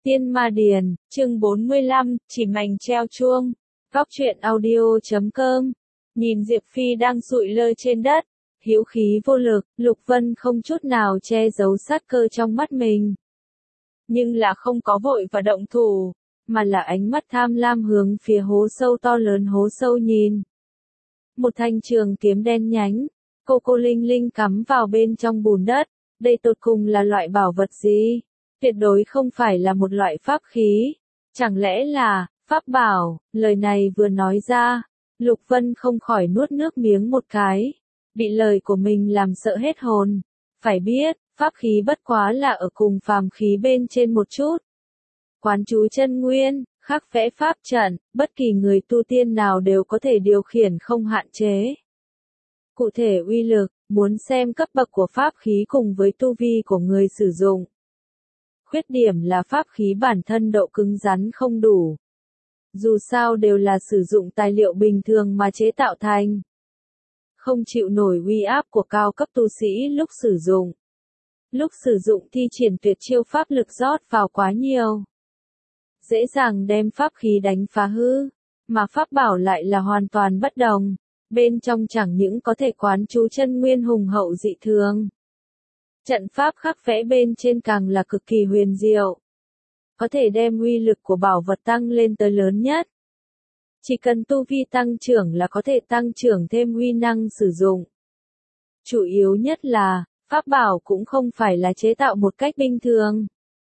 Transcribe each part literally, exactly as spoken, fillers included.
Tiên Ma Điền, chương bốn mươi lăm, chỉ mảnh treo chuông. Góc truyện audio chấm com. Nhìn Diệp Phi đang sụi lơ trên đất, hữu khí vô lực, Lục Vân không chút nào che giấu sát cơ trong mắt mình. Nhưng là không có vội và động thủ, mà là ánh mắt tham lam hướng phía hố sâu to lớn hố sâu nhìn. Một thanh trường kiếm đen nhánh, cô cô linh linh cắm vào bên trong bùn đất, đây tột cùng là loại bảo vật gì? Tuyệt đối không phải là một loại pháp khí. Chẳng lẽ là, pháp bảo? Lời này vừa nói ra, Lục Vân không khỏi nuốt nước miếng một cái. Bị lời của mình làm sợ hết hồn. Phải biết, pháp khí bất quá là ở cùng phàm khí bên trên một chút. Quán chú chân nguyên, khắc vẽ pháp trận, bất kỳ người tu tiên nào đều có thể điều khiển không hạn chế. Cụ thể uy lực, muốn xem cấp bậc của pháp khí cùng với tu vi của người sử dụng. Khuyết điểm là pháp khí bản thân độ cứng rắn không đủ. Dù sao đều là sử dụng tài liệu bình thường mà chế tạo thành. Không chịu nổi uy áp của cao cấp tu sĩ lúc sử dụng. Lúc sử dụng thi triển tuyệt chiêu pháp lực rót vào quá nhiều. Dễ dàng đem pháp khí đánh phá hư, mà pháp bảo lại là hoàn toàn bất đồng. Bên trong chẳng những có thể quán chú chân nguyên hùng hậu dị thường. Trận pháp khắc vẽ bên trên càng là cực kỳ huyền diệu. Có thể đem uy lực của bảo vật tăng lên tới lớn nhất. Chỉ cần tu vi tăng trưởng là có thể tăng trưởng thêm uy năng sử dụng. Chủ yếu nhất là, pháp bảo cũng không phải là chế tạo một cách bình thường.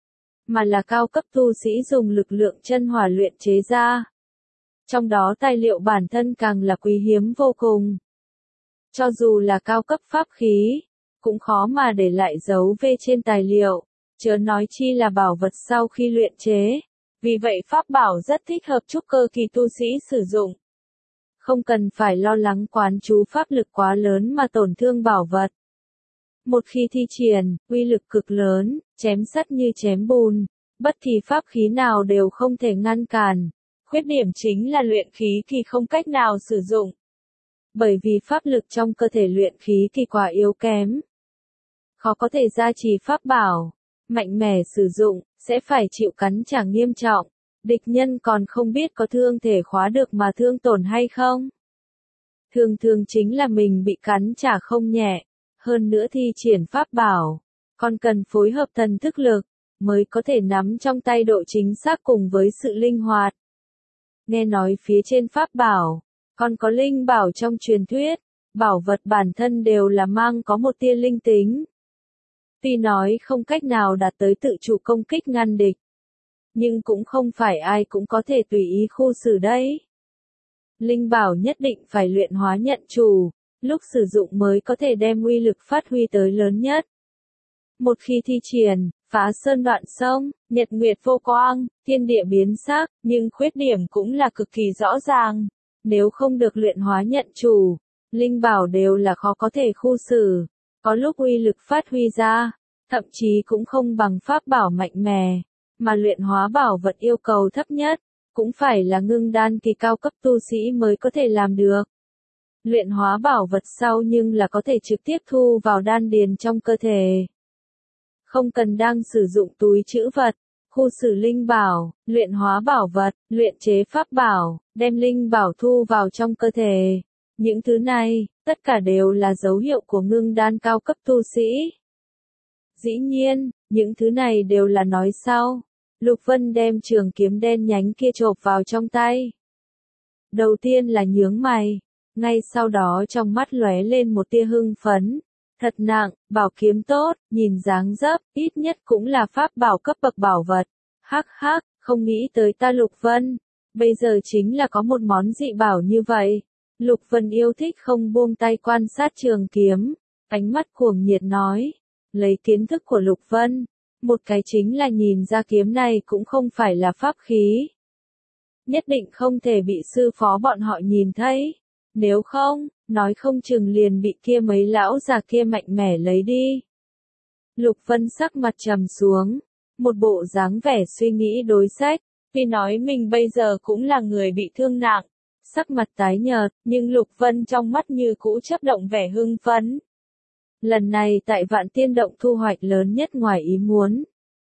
Mà là cao cấp tu sĩ dùng lực lượng chân hỏa luyện chế ra. Trong đó tài liệu bản thân càng là quý hiếm vô cùng. Cho dù là cao cấp pháp khí, cũng khó mà để lại dấu vết trên tài liệu, chớ nói chi là bảo vật sau khi luyện chế. Vì vậy pháp bảo rất thích hợp trúc cơ kỳ tu sĩ sử dụng. Không cần phải lo lắng quán chú pháp lực quá lớn mà tổn thương bảo vật. Một khi thi triển, uy lực cực lớn, chém sắt như chém bùn, bất kỳ pháp khí nào đều không thể ngăn cản. Khuyết điểm chính là luyện khí kỳ không cách nào sử dụng. Bởi vì pháp lực trong cơ thể luyện khí kỳ quá yếu kém. Khó có thể gia trì pháp bảo, mạnh mẽ sử dụng, sẽ phải chịu cắn trả nghiêm trọng. Địch nhân còn không biết có thương thể khóa được mà thương tổn hay không. Thường thường chính là mình bị cắn trả không nhẹ. Hơn nữa thi triển pháp bảo, còn cần phối hợp thần thức lực, mới có thể nắm trong tay độ chính xác cùng với sự linh hoạt. Nghe nói phía trên pháp bảo, còn có linh bảo trong truyền thuyết, bảo vật bản thân đều là mang có một tia linh tính. Tuy nói không cách nào đạt tới tự chủ công kích ngăn địch, nhưng cũng không phải ai cũng có thể tùy ý khu xử đấy. Linh bảo nhất định phải luyện hóa nhận chủ, lúc sử dụng mới có thể đem uy lực phát huy tới lớn nhất. Một khi thi triển, phá sơn đoạn sông, nhật nguyệt vô quang, thiên địa biến sắc, nhưng khuyết điểm cũng là cực kỳ rõ ràng. Nếu không được luyện hóa nhận chủ, linh bảo đều là khó có thể khu xử. Có lúc uy lực phát huy ra, thậm chí cũng không bằng pháp bảo mạnh mẽ, mà luyện hóa bảo vật yêu cầu thấp nhất, cũng phải là ngưng đan kỳ cao cấp tu sĩ mới có thể làm được. Luyện hóa bảo vật sau nhưng là có thể trực tiếp thu vào đan điền trong cơ thể. Không cần đang sử dụng túi trữ vật, khu xử linh bảo, luyện hóa bảo vật, luyện chế pháp bảo, đem linh bảo thu vào trong cơ thể. Những thứ này, tất cả đều là dấu hiệu của ngưng đan cao cấp tu sĩ. Dĩ nhiên, những thứ này đều là nói sau. Lục Vân đem trường kiếm đen nhánh kia chộp vào trong tay. Đầu tiên là nhướng mày, ngay sau đó trong mắt lóe lên một tia hưng phấn. Thật nặng, bảo kiếm tốt, nhìn dáng dấp, ít nhất cũng là pháp bảo cấp bậc bảo vật. Hắc hắc, không nghĩ tới ta Lục Vân. Bây giờ chính là có một món dị bảo như vậy. Lục Vân yêu thích không buông tay quan sát trường kiếm, ánh mắt cuồng nhiệt nói. Lấy kiến thức của Lục Vân, một cái chính là nhìn ra kiếm này cũng không phải là pháp khí. Nhất định không thể bị sư phó bọn họ nhìn thấy. Nếu không, nói không chừng liền bị kia mấy lão già kia mạnh mẽ lấy đi. Lục Vân sắc mặt trầm xuống, một bộ dáng vẻ suy nghĩ đối sách, tuy nói mình bây giờ cũng là người bị thương nặng, sắc mặt tái nhợt, nhưng Lục Vân trong mắt như cũ chấp động vẻ hưng phấn. Lần này tại Vạn Tiên Động thu hoạch lớn nhất ngoài ý muốn.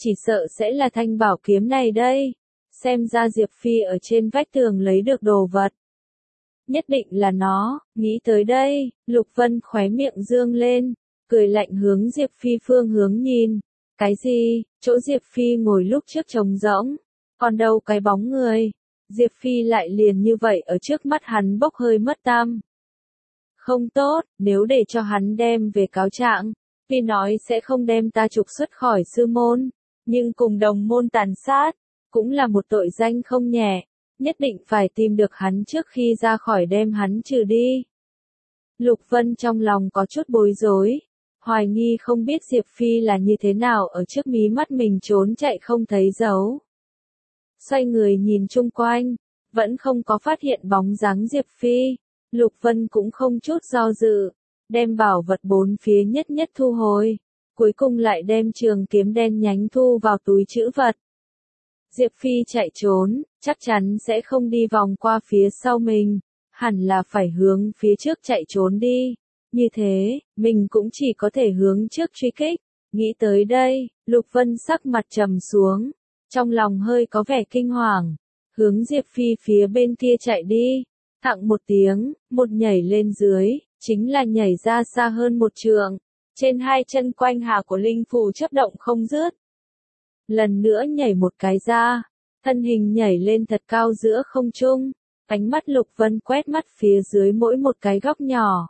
chỉ sợ sẽ là thanh bảo kiếm này đây. Xem ra Diệp Phi ở trên vách tường lấy được đồ vật. Nhất định là nó, nghĩ tới đây, Lục Vân khóe miệng dương lên, cười lạnh hướng Diệp Phi phương hướng nhìn. Cái gì, chỗ Diệp Phi ngồi lúc trước trống rỗng, còn đâu cái bóng người. Diệp Phi lại liền như vậy ở trước mắt hắn bốc hơi mất tăm. Không tốt, nếu để cho hắn đem về cáo trạng, Phi nói sẽ không đem ta trục xuất khỏi sư môn, nhưng cùng đồng môn tàn sát, cũng là một tội danh không nhẹ, nhất định phải tìm được hắn trước khi ra khỏi đem hắn trừ đi. Lục Vân trong lòng có chút bối rối, hoài nghi không biết Diệp Phi là như thế nào ở trước mí mắt mình trốn chạy không thấy dấu. Xoay người nhìn chung quanh, vẫn không có phát hiện bóng dáng Diệp Phi, Lục Vân cũng không chút do dự, đem bảo vật bốn phía nhất nhất thu hồi, cuối cùng lại đem trường kiếm đen nhánh thu vào túi trữ vật. Diệp Phi chạy trốn, chắc chắn sẽ không đi vòng qua phía sau mình, hẳn là phải hướng phía trước chạy trốn đi. Như thế, mình cũng chỉ có thể hướng trước truy kích. Nghĩ tới đây, Lục Vân sắc mặt trầm xuống, trong lòng hơi có vẻ kinh hoàng, hướng Diệp Phi phía bên kia chạy đi. Thặng một tiếng, một nhảy lên dưới, chính là nhảy ra xa hơn một trượng. Trên hai chân quanh hà của linh phù chớp động không dứt. Lần nữa nhảy một cái ra, thân hình nhảy lên thật cao giữa không trung, ánh mắt Lục Vân quét mắt phía dưới mỗi một cái góc nhỏ.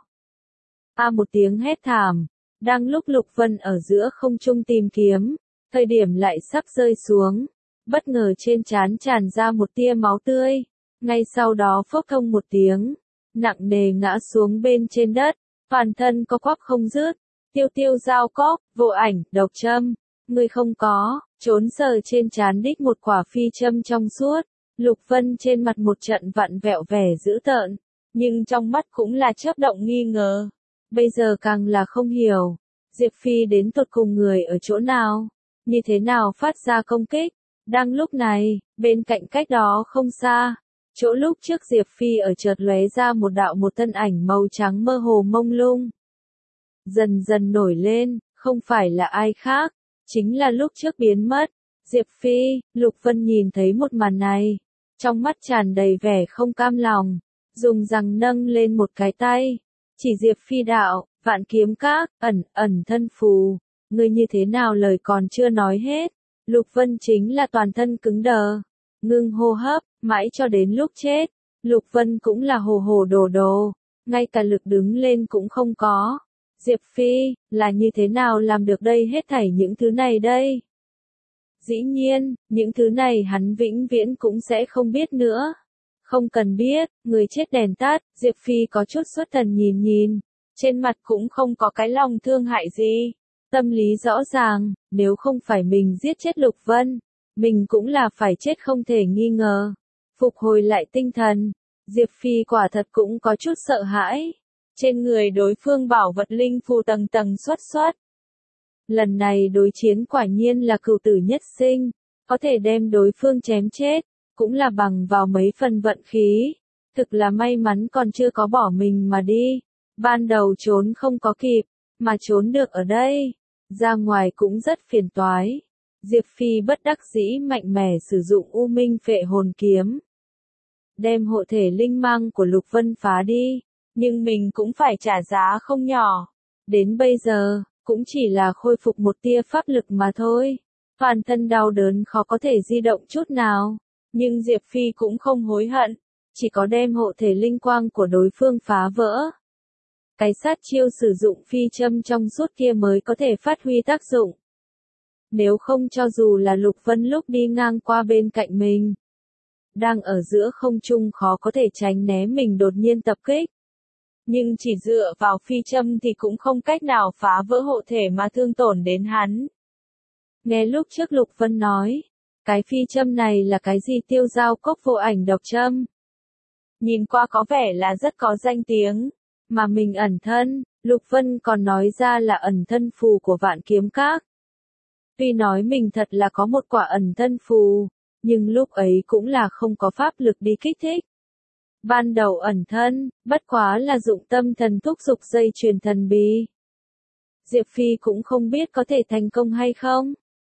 A một tiếng hét thảm, đang lúc Lục Vân ở giữa không trung tìm kiếm, thời điểm lại sắp rơi xuống, bất ngờ trên trán tràn ra một tia máu tươi, ngay sau đó phốc thông một tiếng, nặng nề ngã xuống bên trên đất, toàn thân co quắp không dứt, tiêu tiêu dao cóc, vô ảnh, độc châm, người không có, trốn sờ trên trán đích một quả phi châm trong suốt, Lục Vân trên mặt một trận vặn vẹo vẻ dữ tợn, nhưng trong mắt cũng là chớp động nghi ngờ. Bây giờ càng là không hiểu, Diệp Phi đến tột cùng người ở chỗ nào, như thế nào phát ra công kích. Đang lúc này, bên cạnh cách đó không xa, chỗ lúc trước Diệp Phi ở chợt lóe ra một đạo một thân ảnh màu trắng mơ hồ mông lung. Dần dần nổi lên, không phải là ai khác, chính là lúc trước biến mất. Diệp Phi, Lục Vân nhìn thấy một màn này, trong mắt tràn đầy vẻ không cam lòng, dùng răng nâng lên một cái tay. Chỉ Diệp Phi đạo, Vạn Kiếm Các, ẩn, ẩn thân phù, ngươi như thế nào lời còn chưa nói hết. Lục Vân chính là toàn thân cứng đờ, ngưng hô hấp, mãi cho đến lúc chết. Lục Vân cũng là hồ hồ đồ đồ, ngay cả lực đứng lên cũng không có. Diệp Phi, là như thế nào làm được đây hết thảy những thứ này đây? Dĩ nhiên, những thứ này hắn vĩnh viễn cũng sẽ không biết nữa. Không cần biết, người chết đèn tắt, Diệp Phi có chút xuất thần nhìn nhìn, trên mặt cũng không có cái lòng thương hại gì. Tâm lý rõ ràng, nếu không phải mình giết chết Lục Vân, mình cũng là phải chết không thể nghi ngờ. Phục hồi lại tinh thần, Diệp Phi quả thật cũng có chút sợ hãi. Trên người đối phương bảo vật linh phù tầng tầng xuất xuất. Lần này đối chiến quả nhiên là cửu tử nhất sinh, có thể đem đối phương chém chết, cũng là bằng vào mấy phần vận khí. Thực là may mắn còn chưa có bỏ mình mà đi. Ban đầu trốn không có kịp, mà trốn được ở đây. Ra ngoài cũng rất phiền toái. Diệp Phi bất đắc dĩ mạnh mẽ sử dụng U Minh Phệ Hồn Kiếm. Đem hộ thể linh mang của Lục Vân phá đi. Nhưng mình cũng phải trả giá không nhỏ. Đến bây giờ, cũng chỉ là khôi phục một tia pháp lực mà thôi. Toàn thân đau đớn khó có thể di động chút nào. Nhưng Diệp Phi cũng không hối hận. Chỉ có đem hộ thể linh quang của đối phương phá vỡ. Cái sát chiêu sử dụng phi châm trong suốt kia mới có thể phát huy tác dụng. Nếu không cho dù là Lục Vân lúc đi ngang qua bên cạnh mình. Đang ở giữa không trung khó có thể tránh né mình đột nhiên tập kích. Nhưng chỉ dựa vào phi châm thì cũng không cách nào phá vỡ hộ thể mà thương tổn đến hắn. Nghe lúc trước Lục Vân nói, cái phi châm này là cái gì tiêu dao cốc vô ảnh độc châm. Nhìn qua có vẻ là rất có danh tiếng, mà mình ẩn thân, Lục Vân còn nói ra là ẩn thân phù của Vạn Kiếm Các. Tuy nói mình thật là có một quả ẩn thân phù, nhưng lúc ấy cũng là không có pháp lực đi kích thích. Ban đầu ẩn thân, bất quá là dụng tâm thần thúc dục dây truyền thần bí. Diệp Phi cũng không biết có thể thành công hay không,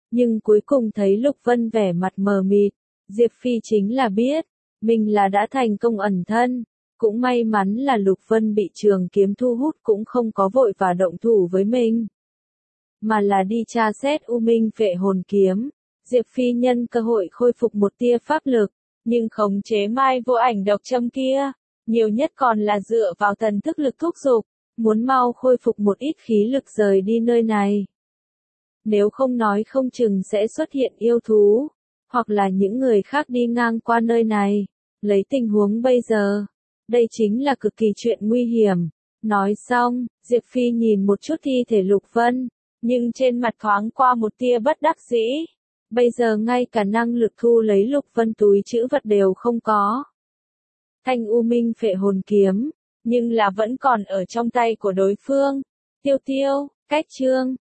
Nhưng cuối cùng thấy Lục Vân vẻ mặt mờ mịt, Diệp Phi chính là biết, mình là đã thành công ẩn thân. Cũng may mắn là Lục Vân bị trường kiếm thu hút cũng không có vội và động thủ với mình, mà là đi tra xét U Minh Phệ Hồn Kiếm. Diệp Phi nhân cơ hội khôi phục một tia pháp lực, nhưng khống chế mai vô ảnh độc châm kia, nhiều nhất còn là dựa vào thần thức lực thúc giục, muốn mau khôi phục một ít khí lực rời đi nơi này. Nếu không nói không chừng sẽ xuất hiện yêu thú, hoặc là những người khác đi ngang qua nơi này. Lấy tình huống bây giờ, đây chính là cực kỳ chuyện nguy hiểm. Nói xong, Diệp Phi nhìn một chút thi thể Lục Vân, nhưng trên mặt thoáng qua một tia bất đắc dĩ. Bây giờ ngay cả năng lực thu lấy Lục Vân túi trữ vật đều không có. Thanh U Minh Phệ Hồn Kiếm, nhưng là vẫn còn ở trong tay của đối phương. Tiêu Tiêu, cách chương.